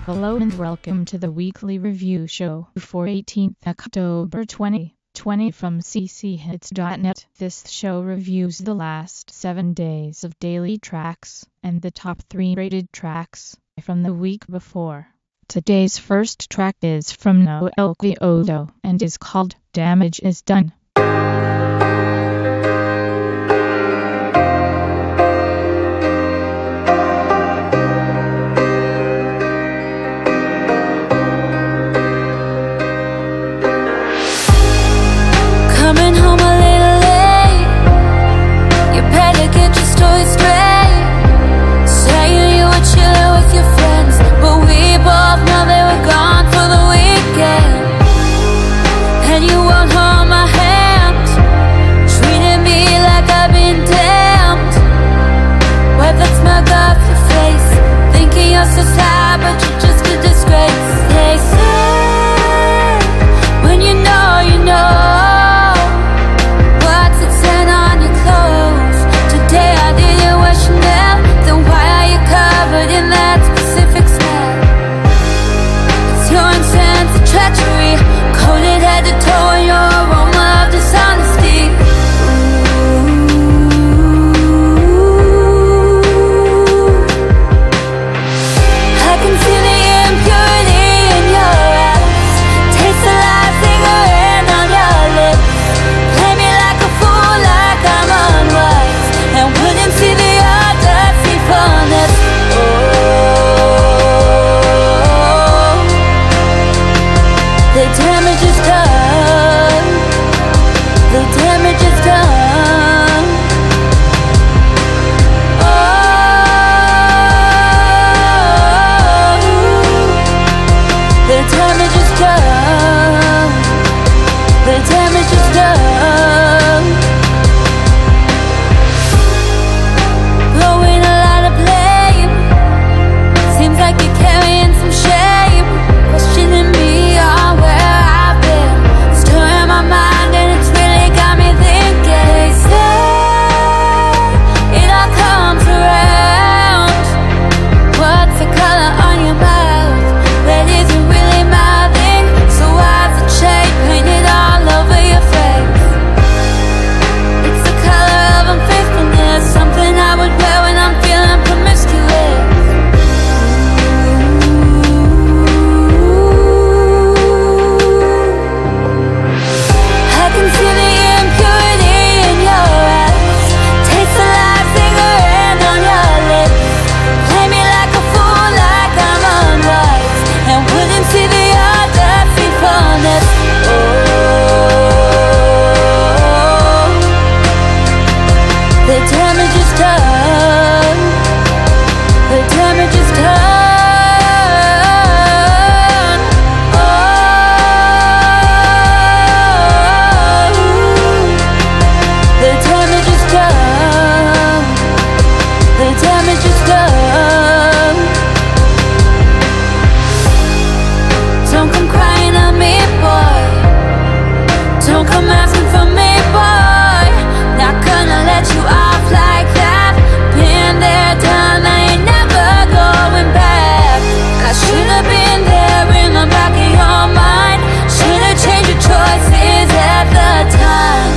Hello and welcome to the weekly review show for 18th October 2020 from cchits.net. This show reviews the last 7 days of daily tracks and the top 3 rated tracks from the week before. Today's first track is from Noel Kyoto and is called Damage Is Done. Coming home a little late, you better get your story straight. Saying you were chilling with your friends, but we both know they were gone for the weekend. And you won't hold my hand, treating me like I've been damned. Wipe that smug off your face, thinking you're so sad, but you're just a disgrace. They say, when you know, you know. In that specific smell, it's your intense treachery, coated head to toe in your aroma of dishonesty. I can see the impurity in your eyes, taste the light lingering on your lips. Play me like a fool, like I'm unwise, and wouldn't see the other deceitfulness. The damage is done. The damage is done. Oh, the damage is done. The damage is done. Blowing a lot of blame. Seems like you're carrying some shame, questioning me on where I've been, stirring my mind and it's really got me thinking. They say it all comes around. What's the color on your mouth? That isn't really my thing, so why's the shade painted all over your face? It's the color of unfaithfulness, something I would wear when I'm feeling promiscuous. I can see the impurity in your eyes, taste the light lingering on your lips. Play me like a fool, like I'm unwise, and wouldn't see the other deceitfulness. Oh, the damage is done. The damage is done. The damage is done. The damage is done. Don't come crying on me, boy. Don't come asking for me, boy. Not gonna let you off like that. Been there, done, I ain't never going back. I should've been there in the back of your mind. Should've changed your choices at the time.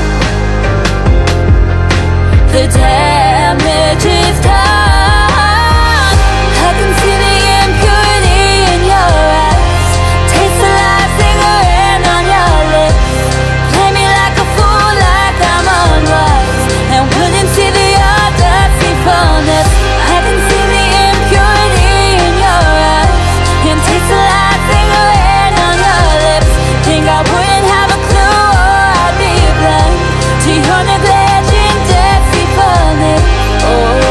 The damage is done. I can see the impurity in your eyes, taste the light lingering on your lips. Play me like a fool, like I'm unwise, and wouldn't see the other deceitfulness. I can see the impurity in your eyes, and taste the light lingering on your lips. Think I wouldn't have a clue, or I'd be blind to your negligent deceitfulness. Oh,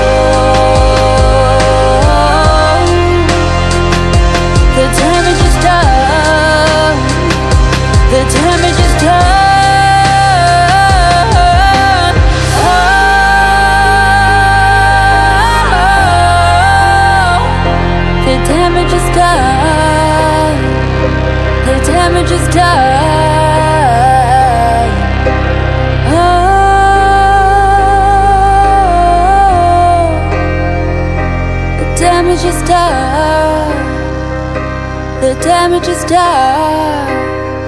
the damage is done. The damage is done. Oh, the damage is done. The damage is done. Oh, the damage is done. the damage is done.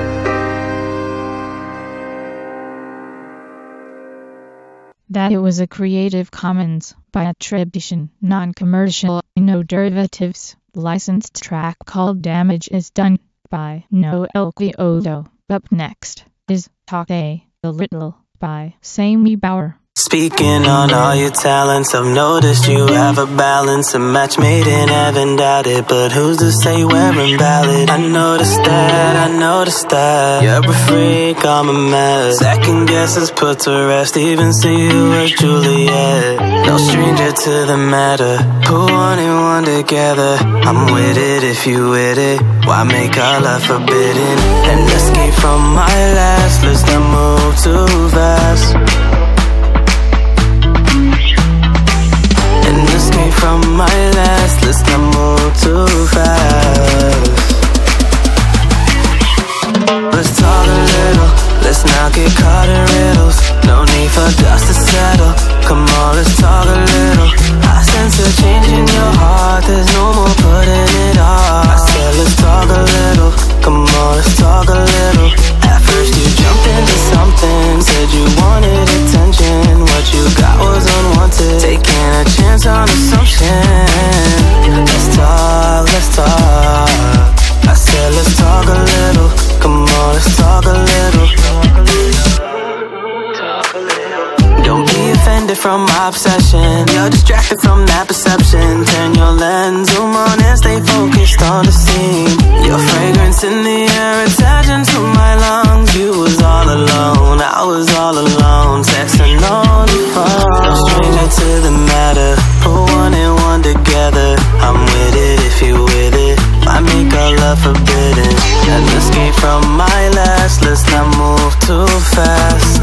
That it was a Creative Commons by attribution, non-commercial, no derivatives, licensed track called Damage is Done by Noel Quioto. Up next is Talk a Little by Sammy Bauer. Speaking on all your talents, I've noticed you have a balance. A match made in heaven, doubt it, but who's to say we're invalid? I noticed that you're a freak, I'm a mess. Second guesses put to rest, even see you as Juliet. No stranger to the matter, put one and one together. I'm with it if you with it, why make our love forbidden? And escape from my last, let's not move too fast. Escape from my last, let's not move too fast. Let's talk a little, let's not get caught in riddles. No need for dust to settle, come on, let's talk a little. I sense a change in your heart, there's no more putting it off. I said let's talk a little, come on, let's talk a little. At first you jumped into something, said you wanted attention. What you got was unwanted, taking a chance on assumption. Let's talk, I said let's talk a little, come on, let's talk a little. Don't be offended from my obsession, you're distracted from that perception. Turn your lens, zoom on and stay focused on the scene. Your fragrance in the air, attaching to my lungs. You was all alone, I was all alone, texting on the phone. No stranger to the matter, put one and one together. I'm with it if you with it, why make our love forbidden? And escape from my last, let's not move too fast.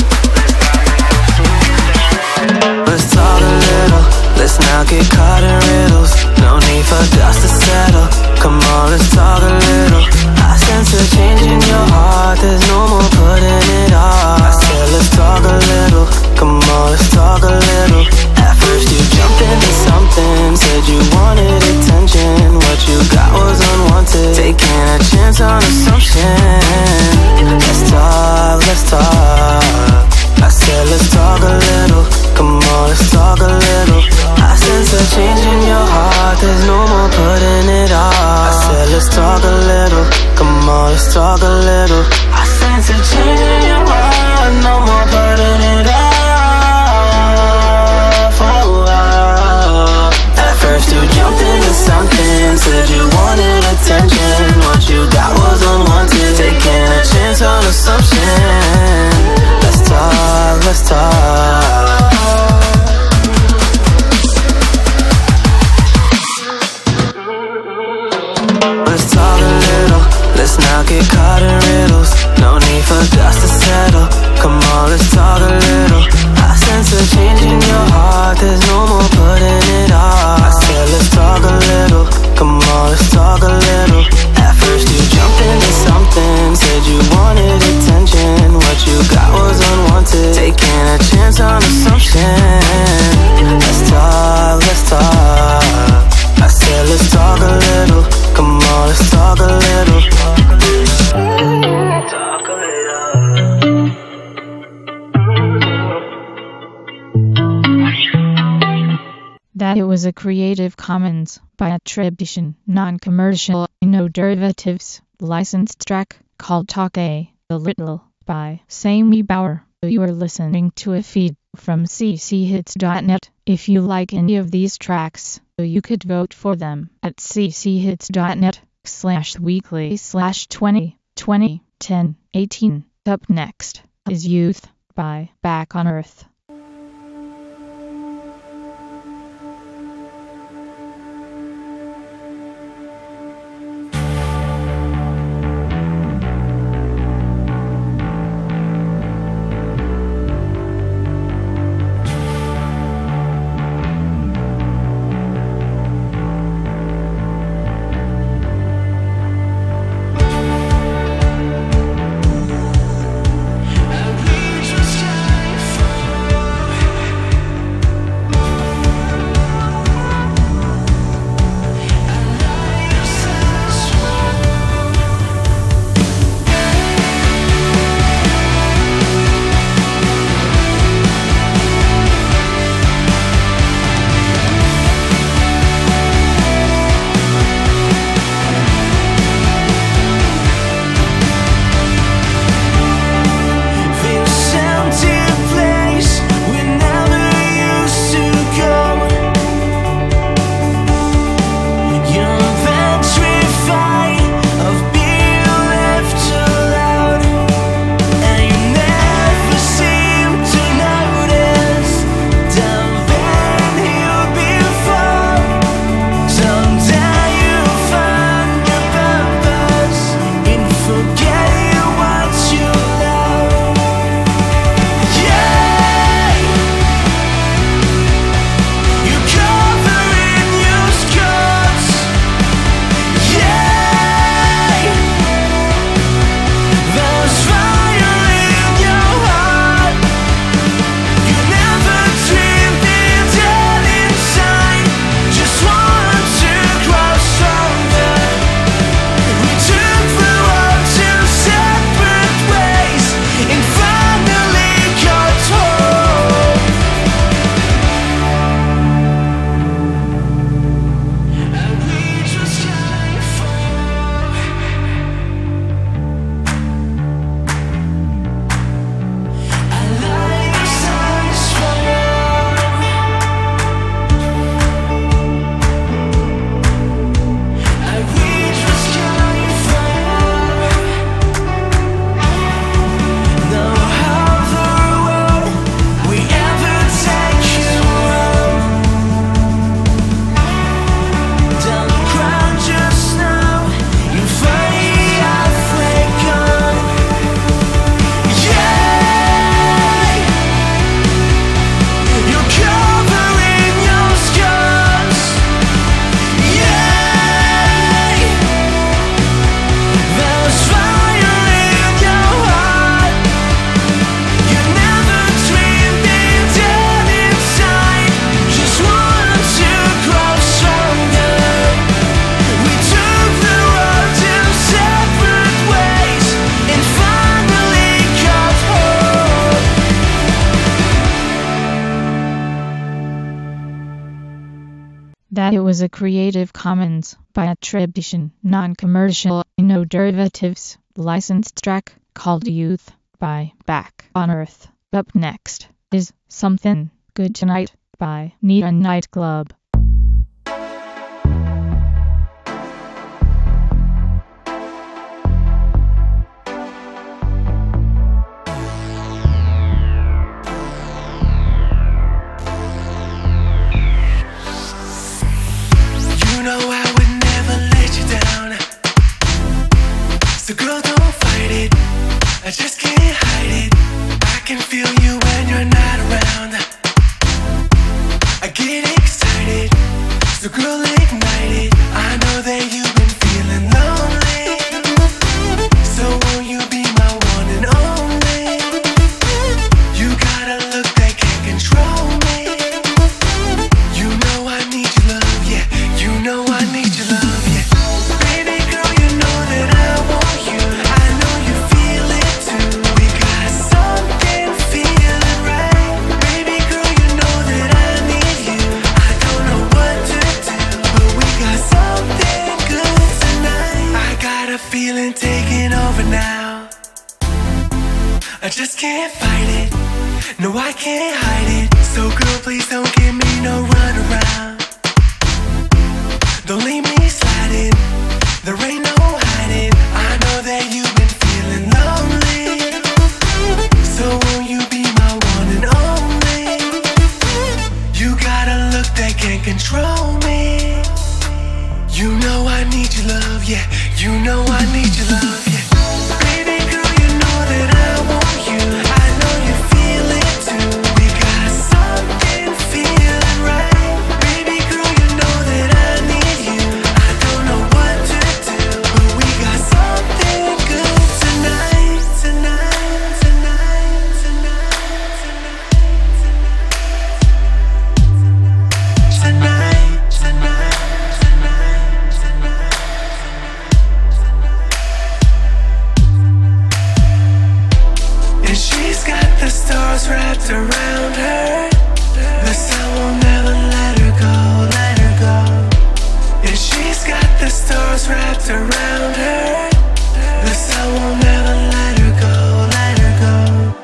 Let's talk a little, let's not get caught in riddles. No need for dust to settle, come on, let's talk a little. I sense a change in your heart, there's no more putting it off. I said let's talk a little, come on, let's talk a little. At first you jumped into something, said you wanted attention. What you got was unwanted, taking a chance on assumption. Let's talk, I said let's talk a little, come on, let's talk a little. I sense a change in your heart, there's no more putting it off. I said let's talk a little, come on, let's talk a little. I sense a change in your heart, no more putting it off. Oh, oh. At first you jumped into something, said you wanted attention. What you got was unwanted, taking a chance on assumption. Let's talk. Let's talk a little, let's not get caught in riddles. No need for dust to settle, come on, let's talk a little. I sense a change in your heart, there's no more putting it off. I said let's talk a little, come on, let's talk a little. At first you jumped into something, said you wanted attention. What you got was unwanted, taking a chance on assumption. Let's talk, I said let's talk a little, come on, let's talk a little. Talk a little. That it was a Creative Commons by attribution, non-commercial, no derivatives, licensed track called Talk a Little by Sammy Bauer. You are listening to a feed from cchits.net. If you like any of these tracks, you could vote for them at cchits.net/weekly/20201018. Up next is Youth by Back on Earth. I reach for sky for That it was a Creative Commons by attribution, non-commercial, no derivatives, licensed track called Youth by Back on Earth. Up next is Something Good Tonight by Nita Nightclub. So girl, don't fight it, I just can't hide it. I can feel you when you're not around. I get excited, so girl, ignite it. I know that you've been feeling lonely, so won't you be my one and only? You got a look that can't control me. You know I need your love, yeah. You know I need your love, yeah. Baby girl, you know that I want you. I know you feel it too. We got something feeling right. Baby girl, you know that I need you. I don't know what to do, but we got something good tonight. I got a feeling taking over now. I just can't fight it. No, I can't hide it. So girl, please don't give me no run around. Don't leave me sliding. There ain't no hiding. I know that you've been feeling lonely, so won't you be my one and only? You got a look that can't control me. You know I need your love, yeah. You know I need your love, yeah. Baby girl, you know that I want you. I know you feel it too. We got something feeling right. Baby girl, you know that I need you. I don't know what to do, but we got something good tonight, tonight, tonight, tonight, tonight, tonight, tonight, tonight, tonight. And she's got the stars wrapped around her. The sun will never let her go, let her go. And she's got the stars wrapped around her. The sun will never let her go, let her go.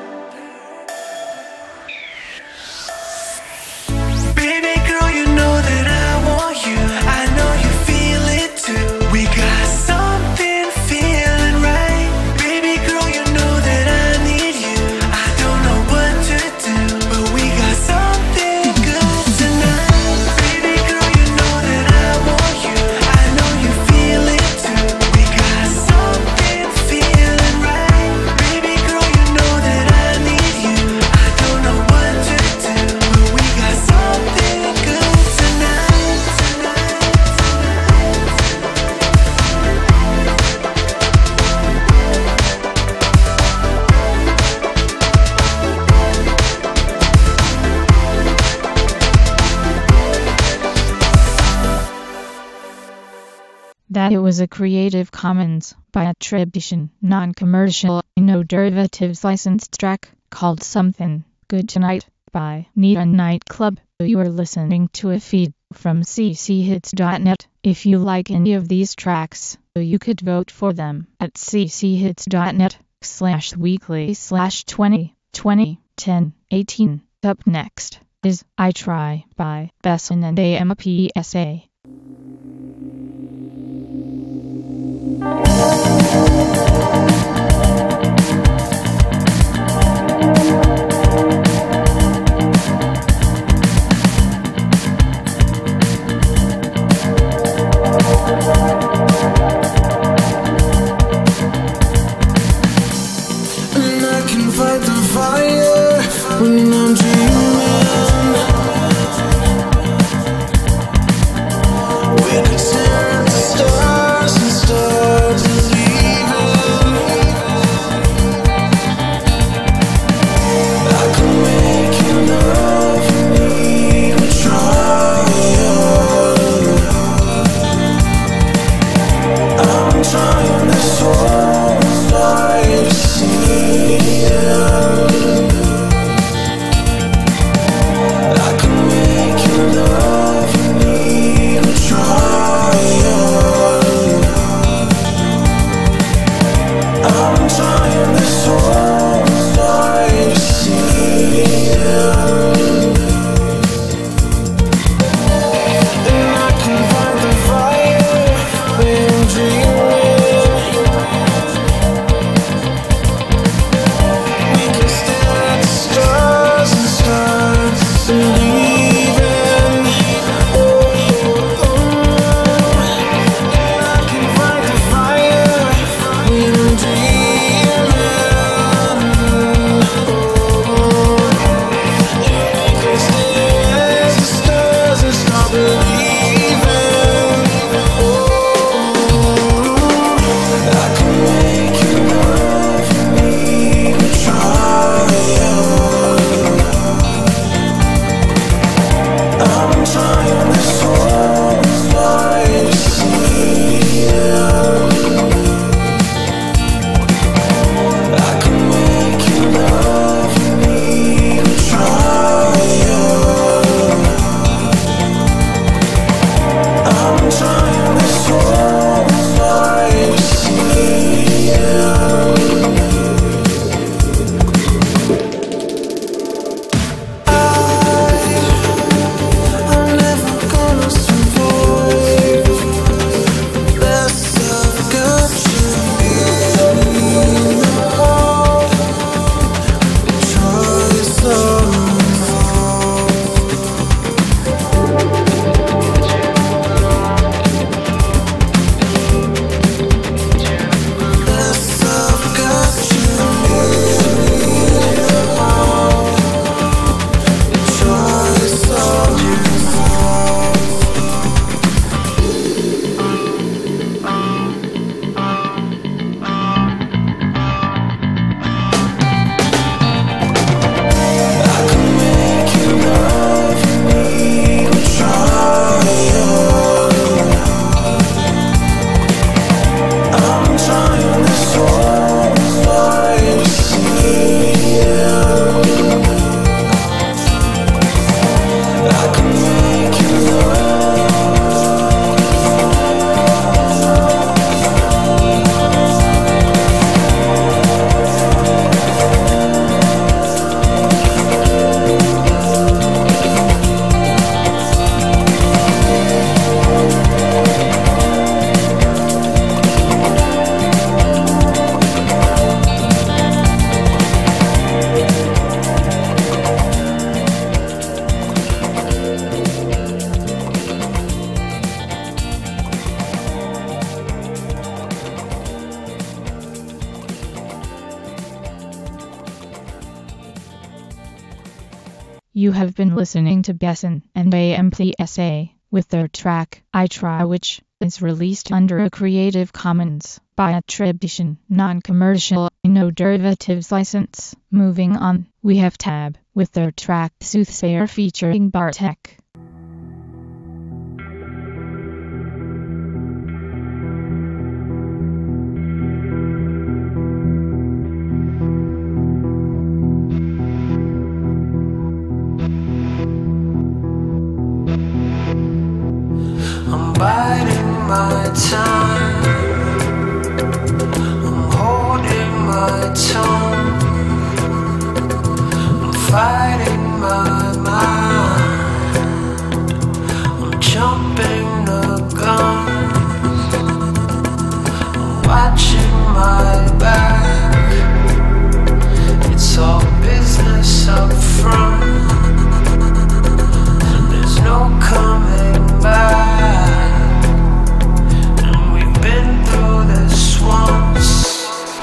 Baby girl, you know that I want you. I know you feel it too. We got something feeling right. Baby girl, you know that I need you. I don't know what to do, but we got something good tonight. Baby girl, you know that I want you. I know you feel it too. We got something feeling right. Baby girl, you know that I need you. I don't know what to do, but we got something good tonight, tonight, That it was a Creative Commons by attribution, non-commercial, no derivatives licensed track called Something Good Tonight by Nita Nightclub. You are listening to a feed from cchits.net. If you like any of these tracks, you could vote for them at cchits.net/weekly/20201018. Up next is I Try by Besson and AMPSA. and I can fight the fire when I'm dreaming. We could stare at the stars and start believing. I can make you love me, we're trying. I'm trying this whole life to see it. I have been listening to Besson and AMPSA with their track I Try, which is released under a Creative Commons by attribution, non-commercial, no derivatives license. Moving on, we have Tab with their track Soothsayer featuring Bartek. I'm biding my time, I'm holding my tongue, I'm fighting my mind, I'm jumping the gun, I'm watching my back, it's all business up front, there's no coming back. Been through this once.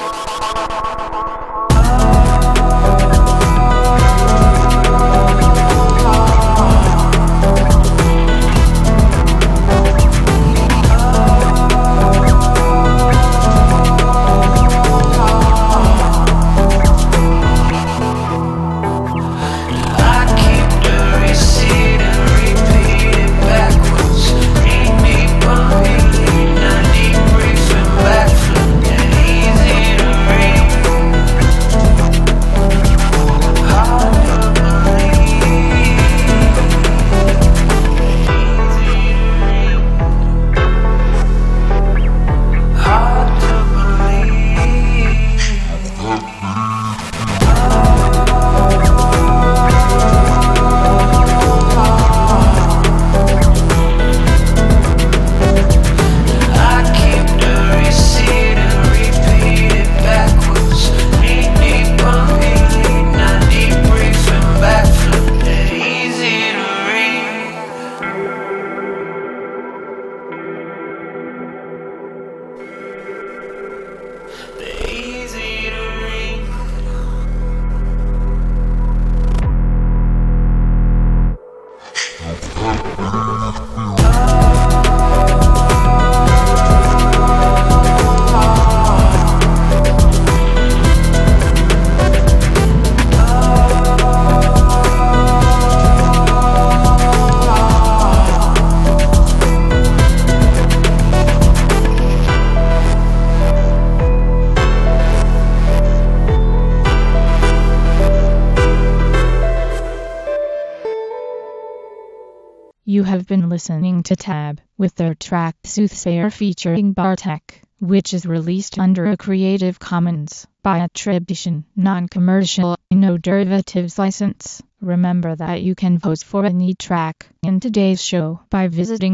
You have been listening to Tab with their track Soothsayer featuring Bartek, which is released under a Creative Commons by attribution, non-commercial, no derivatives license. Remember that you can vote for any track in today's show by visiting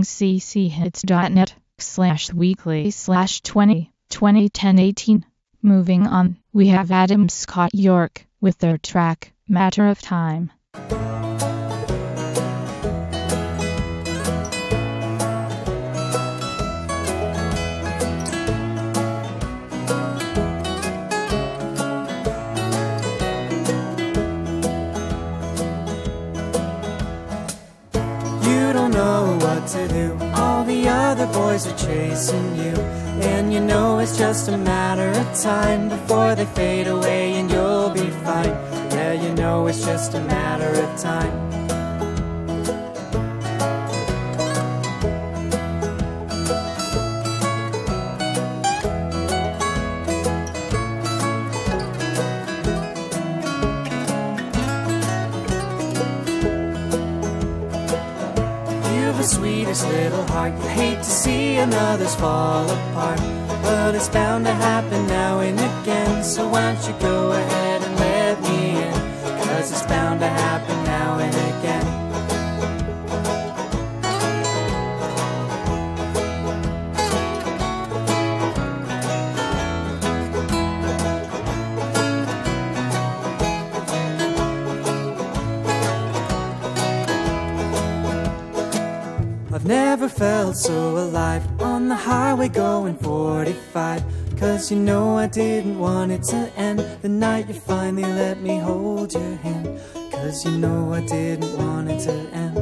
cchits.net/weekly/201018. Moving on, we have Adam Scott York with their track Matter of Time. To do. All the other boys are chasing you, and you know it's just a matter of time before they fade away and you'll be fine. Yeah, you know it's just a matter of time. Sweetest little heart, you hate to see another's fall apart, but it's bound to happen now and again. So why don't you go ahead and let me in, 'cause it's bound to happen now and again. I've never felt so alive on the highway going 45, 'cause you know I didn't want it to end the night you finally let me hold your hand. 'cause you know I didn't want it to end.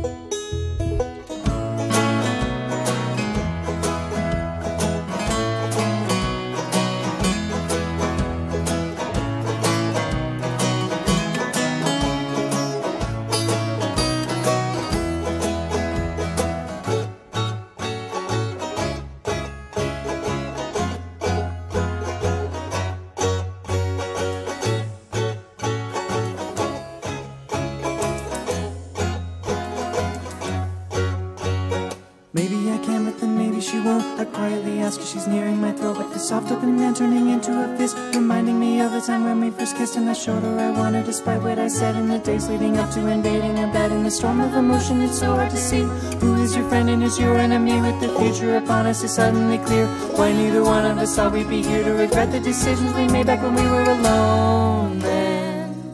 Maybe I can, but then maybe she won't. I quietly ask her, she's nearing my throat with the soft opening and turning into a fist, reminding me of the time when we first kissed. And I showed her I want her despite what I said in the days leading up to invading her bed. In the storm of emotion, it's so hard to see who is your friend and is your enemy. With the future upon us is suddenly clear, why neither one of us thought we'd be here to regret the decisions we made back when we were alone then.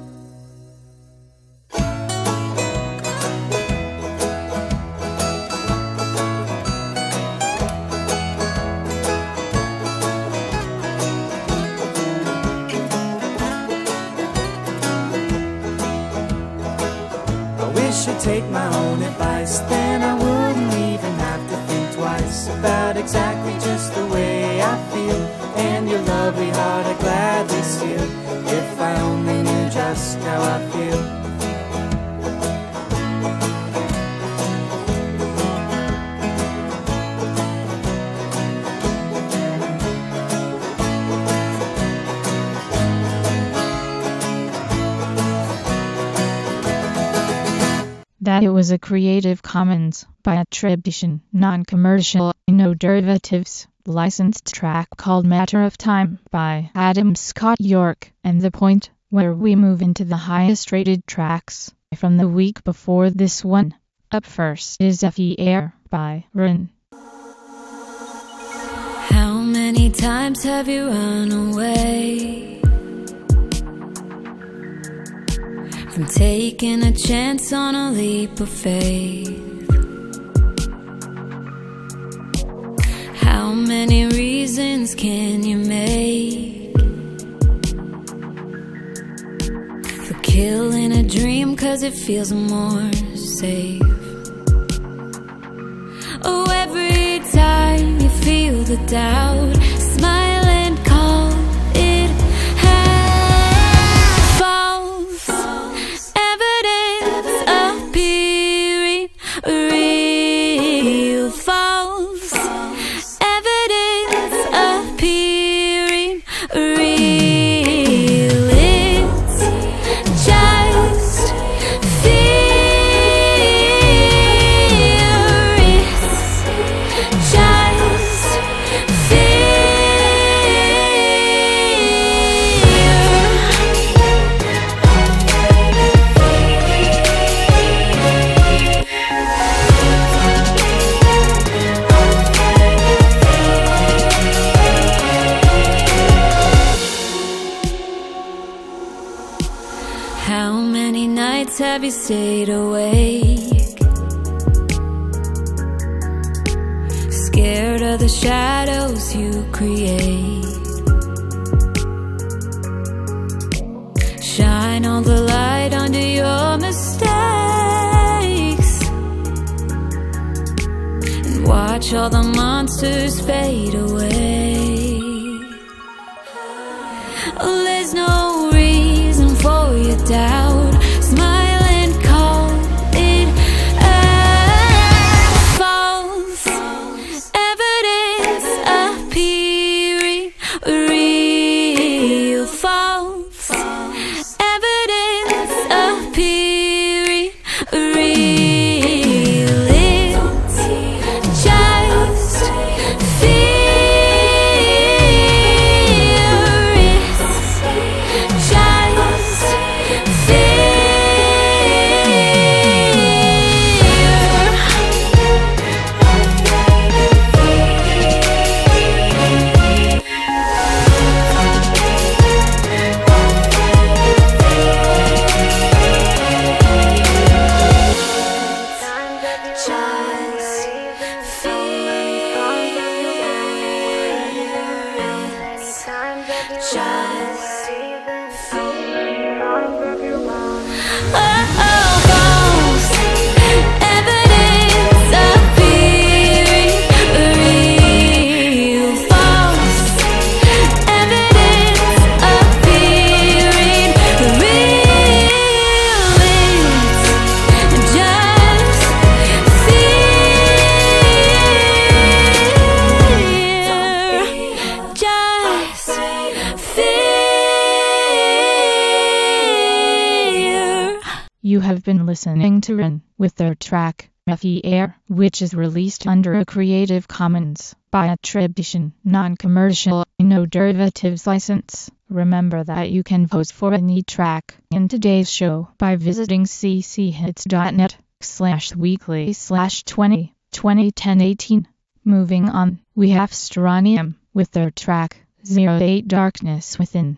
Should take my own advice, then I wouldn't even have to think twice about exactly just the way I feel. And your lovely heart I'd gladly steal if I only knew just how I feel. That it was a Creative Commons by attribution, non-commercial, no derivatives, licensed track called Matter of Time by Adam Scott York, and the point where we move into the highest rated tracks from the week before this one. Up first is Effie Air by Rin. How many times have you run away from taking a chance on a leap of faith? How many reasons can you make for killing a dream 'cause it feels more safe? Oh, every time you feel the doubt, smile and call it half false. Evidence appearing real. False evidence appearing real. It's just fear. It's just How many nights have you stayed awake, scared of the shadows you create? Shine all the light onto your mistakes and watch all the monsters fade away. Oh, there's no reason for your doubt. Smile and call it false. Evidence appearing real. False evidence appearing real. It's just fear. listening to Rin with their track Fe Air, which is released under a Creative Commons by attribution, non-commercial, no derivatives license. Remember that you can vote for any track in today's show by visiting cchits.net/weekly/201018. Moving on, we have Strontium with their track 08 Darkness Within.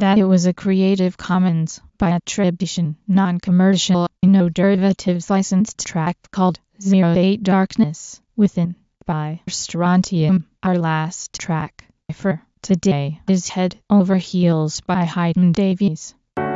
that it was a Creative Commons by attribution, non-commercial, no derivatives licensed track called 08 Darkness Within by Strontium. Our last track for today is Head Over Heels by Haydn Davies.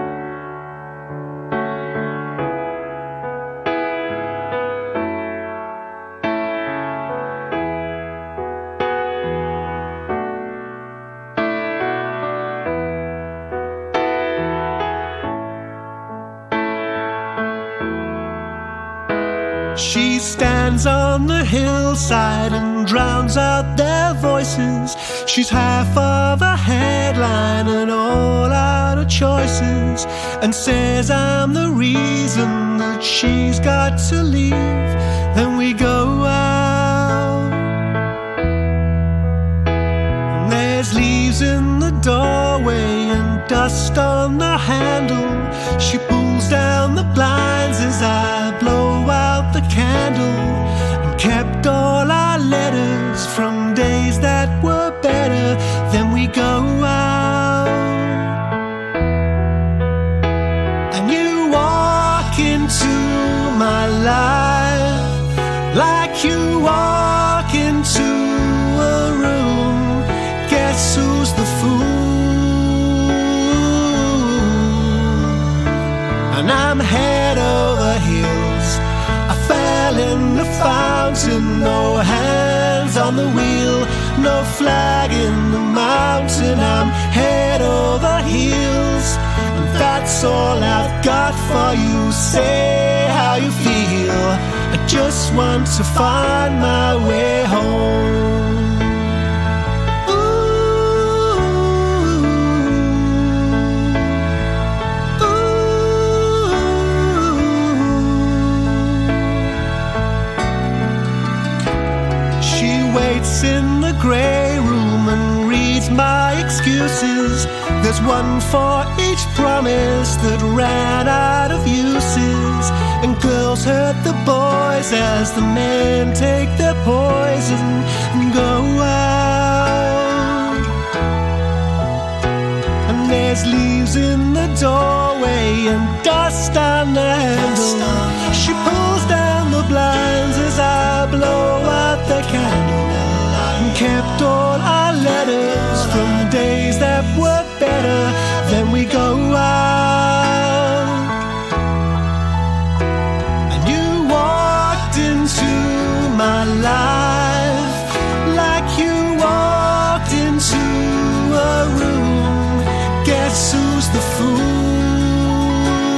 She stands on the hillside and drowns out their voices. She's half of a headline and all out of choices, and says I'm the reason that she's got to leave. Then we go out, and there's leaves in the doorway and dust on the handle. She pulls down the blinds as I blow out the candle, and kept all our letters from days that were better. Then we go out, and you walk into my life like you walk into a room. Guess who's the fool? And I'm head over heels. I fell in the fountain, no hands on the wheel, no flag in the mountain. I'm head over heels, and that's all I've got for you. Say how you feel. I just want to find my way home. In the grey room and reads my excuses. There's one for each promise that ran out of uses. And girls hurt the boys as the men take their poison and go out. And there's leaves in the doorway and dust on the handle. She pulls down the blinds as I blow out the candle. Kept all our letters from days that were better. Then we go out, and you walked into my life like you walked into a room. Guess who's the fool?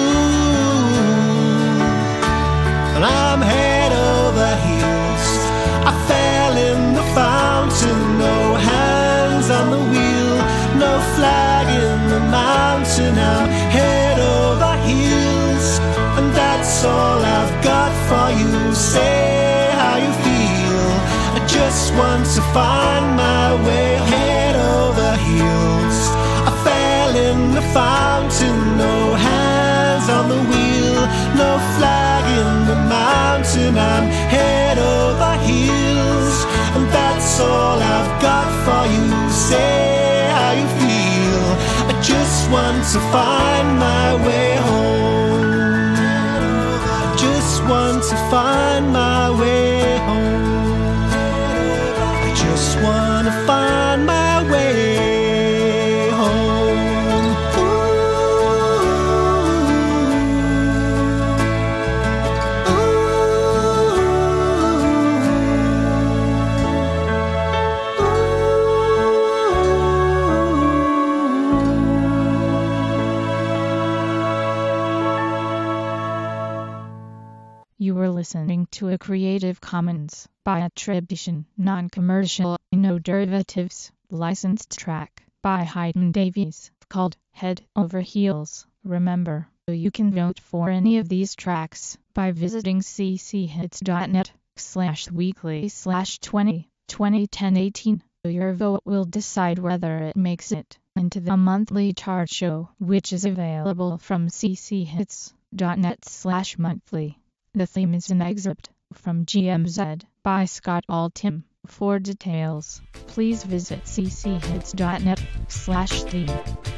And I'm head over heels. I fell in the fountain, no hands on the wheel, no flag in the mountain. I'm head over heels, and that's all I've got for you. Say how you feel. I just want to find my way. Head over heels. I fell in the fountain, no hands on the wheel, no flag in the mountain. I'm head over heels, and that's all I've got for you. Say how you feel. I just want to find my way home. I just want to find my way home. I just want to find my way home. You were listening to a Creative Commons by attribution, non-commercial, no derivatives, licensed track by Haydn Davies called Head Over Heels. Remember, you can vote for any of these tracks by visiting cchits.net/weekly/201018. Your vote will decide whether it makes it into the monthly chart show, which is available from cchits.net/monthly. The theme is an excerpt from GMZ by Scott Altham. For details, please visit cchits.net/theme.